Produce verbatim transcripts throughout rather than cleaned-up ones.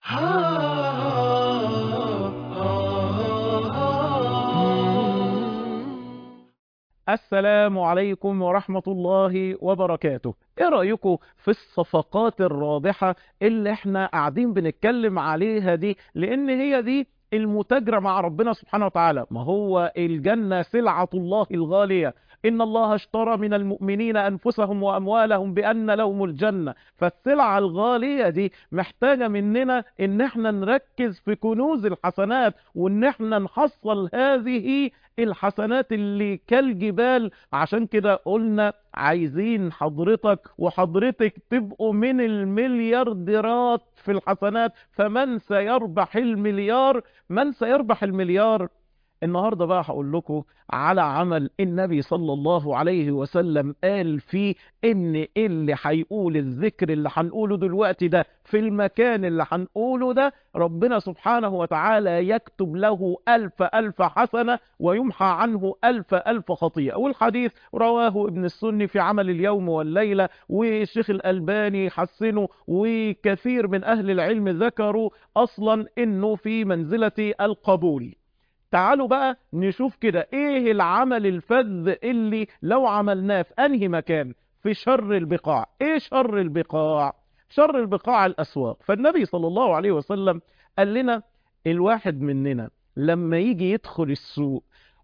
السلام عليكم ورحمة الله وبركاته. ايه رأيكم في الصفقات الرابحة اللي احنا قاعدين بنتكلم عليها دي؟ لان هي دي المتاجرة مع ربنا سبحانه وتعالى. ما هو الجنة سلعة الله الغالية، إن الله اشترى من المؤمنين أنفسهم وأموالهم بأن لهم الجنة. فالسلعة الغالية دي محتاجة مننا إن احنا نركز في كنوز الحسنات، وإن احنا نحصل هذه الحسنات اللي كالجبال. عشان كده قلنا عايزين حضرتك وحضرتك تبقوا من المليارديرات في الحسنات. فمن سيربح المليار؟ من سيربح المليار؟ النهاردة بقى هقول لكم على عمل النبي صلى الله عليه وسلم قال فيه ان اللي هيقول الذكر اللي هنقوله دلوقتي ده في المكان اللي هنقوله ده، ربنا سبحانه وتعالى يكتب له ألف ألف حسنة ويمحى عنه ألف ألف خطيئة. والحديث رواه ابن السني في عمل اليوم والليلة، والشيخ الألباني حسنه، وكثير من أهل العلم ذكروا أصلا انه في منزلة القبول. تعالوا بقى نشوف كده ايه العمل الفذ اللي لو عملناه في انهي مكان في شر البقاع. ايه شر البقاع؟ شر البقاع الاسواق. فالنبي صلى الله عليه وسلم قال لنا الواحد مننا لما يجي يدخل السوق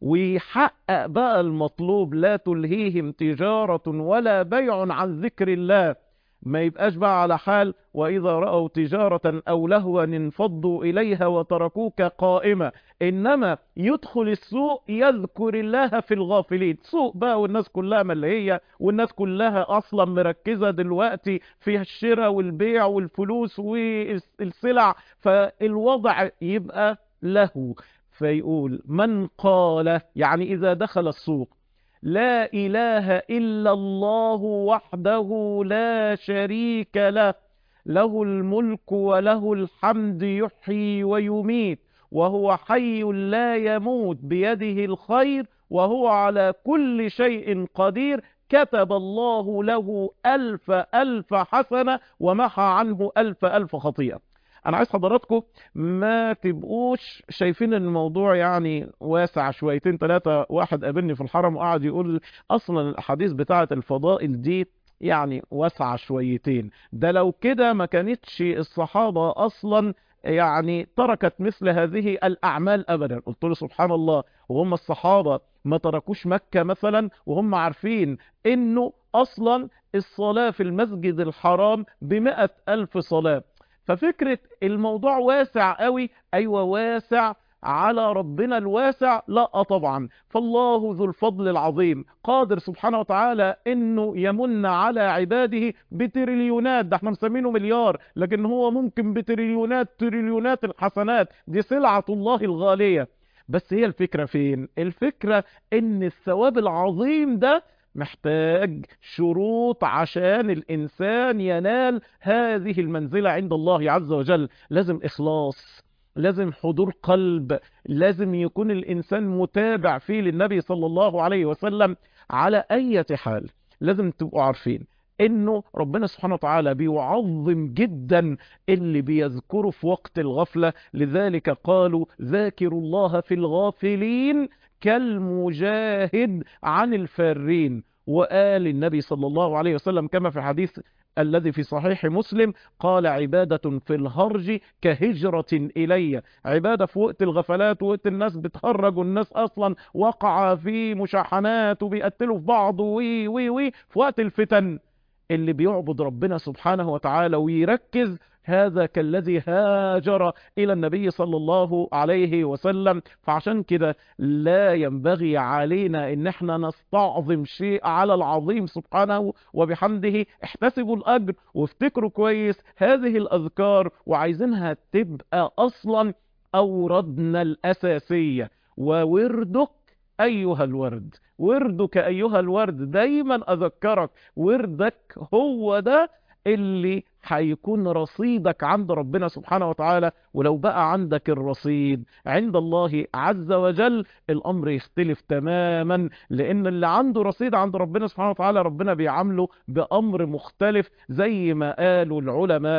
ويحقق بقى المطلوب، لا تلهيهم تجارة ولا بيع عن ذكر الله، ما يبقاش بقى على حال وإذا رأوا تجارة أو لهوا انفضوا إليها وتركوك قائمة. إنما يدخل السوق يذكر الله في الغافلين. سوق بقى والناس كلها ملهية، والناس كلها أصلا مركزة دلوقتي في الشراء والبيع والفلوس والسلع، فالوضع يبقى له. فيقول من قال، يعني إذا دخل السوق، لا إله إلا الله وحده لا شريك له، له الملك وله الحمد يحيي ويميت وهو حي لا يموت بيده الخير وهو على كل شيء قدير، كتب الله له ألف ألف حسنة ومحى عنه ألف ألف خطيئة. انا عايز حضراتكم ما تبقوش شايفين ان الموضوع يعني واسع شويتين ثلاثة. واحد قابلني في الحرم وقعد يقول اصلا الاحاديث بتاعة الفضائل دي يعني واسعة شويتين، ده لو كده ما كانتش الصحابة اصلا يعني تركت مثل هذه الاعمال ابدا. قلت له سبحان الله، وهم الصحابة ما تركوش مكة مثلا وهم عارفين انه اصلا الصلاة في المسجد الحرام بمئة الف صلاة؟ ففكرة الموضوع واسع قوي، ايوه واسع على ربنا الواسع؟ لا طبعا. فالله ذو الفضل العظيم قادر سبحانه وتعالى انه يمن على عباده بتريليونات، ده احنا مسمينه مليار، لكن هو ممكن بتريليونات تريليونات الحسنات. دي سلعة الله الغالية. بس هي الفكرة فين؟ الفكرة ان الثواب العظيم ده محتاج شروط عشان الإنسان ينال هذه المنزلة عند الله عز وجل. لازم إخلاص، لازم حضور قلب، لازم يكون الإنسان متابع فيه للنبي صلى الله عليه وسلم. على أي حال لازم تبقوا عارفين انه ربنا سبحانه وتعالى بيعظم جدا اللي بيذكره في وقت الغفلة. لذلك قالوا ذاكروا الله في الغافلين كالمجاهد عن الفارين. وقال النبي صلى الله عليه وسلم كما في الحديث الذي في صحيح مسلم قال عبادة في الهرج كهجرة إلي. عبادة في وقت الغفلات، وقت الناس بتهرج والناس أصلا وقع في مشاحنات وبيقتلوا في بعض وي وي وي في وقت الفتن، اللي بيعبد ربنا سبحانه وتعالى ويركز، هذا كالذي هاجر إلى النبي صلى الله عليه وسلم. فعشان كده لا ينبغي علينا ان احنا نستعظم شيء على العظيم سبحانه وبحمده. احتسبوا الأجر وافتكروا كويس هذه الأذكار، وعايزينها تبقى أصلا أوردنا الأساسية. ووردك أيها الورد، وردك أيها الورد، دايما أذكرك وردك هو ده اللي هيكون رصيدك عند ربنا سبحانه وتعالى. ولو بقى عندك الرصيد عند الله عز وجل الأمر يختلف تماما، لأن اللي عنده رصيد عند ربنا سبحانه وتعالى ربنا بيعامله بأمر مختلف. زي ما قالوا العلماء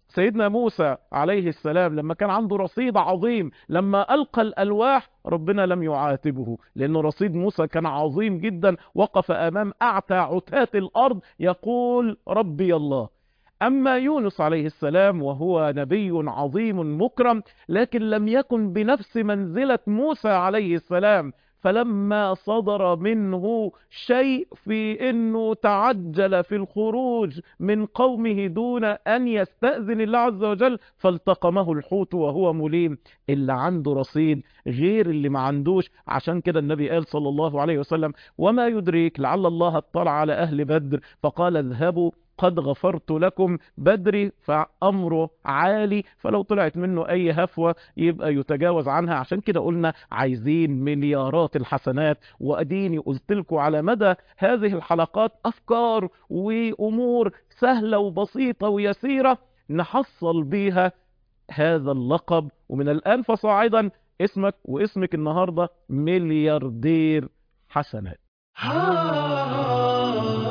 سيدنا موسى عليه السلام لما كان عنده رصيد عظيم، لما ألقى الألواح ربنا لم يعاتبه، لأن رصيد موسى كان عظيم جدا، وقف أمام أعتى عتاة الأرض يقول ربي الله. أما يونس عليه السلام وهو نبي عظيم مكرم، لكن لم يكن بنفس منزلة موسى عليه السلام، فلما صدر منه شيء في انه تعجل في الخروج من قومه دون ان يستأذن الله عز وجل فالتقمه الحوت وهو مليم. اللي عنده رصيد غير اللي ما عندوش. عشان كده النبي قال صلى الله عليه وسلم: وما يدريك لعل الله اطلع على اهل بدر فقال اذهبوا قد غفرت لكم. بدري فأمره عالي، فلو طلعت منه أي هفوة يبقى يتجاوز عنها. عشان كده قلنا عايزين مليارات الحسنات، وأديني قلت لكم على مدى هذه الحلقات أفكار وأمور سهلة وبسيطة ويسيرة نحصل بيها هذا اللقب. ومن الآن فصاعدا اسمك واسمك النهاردة ملياردير حسنات.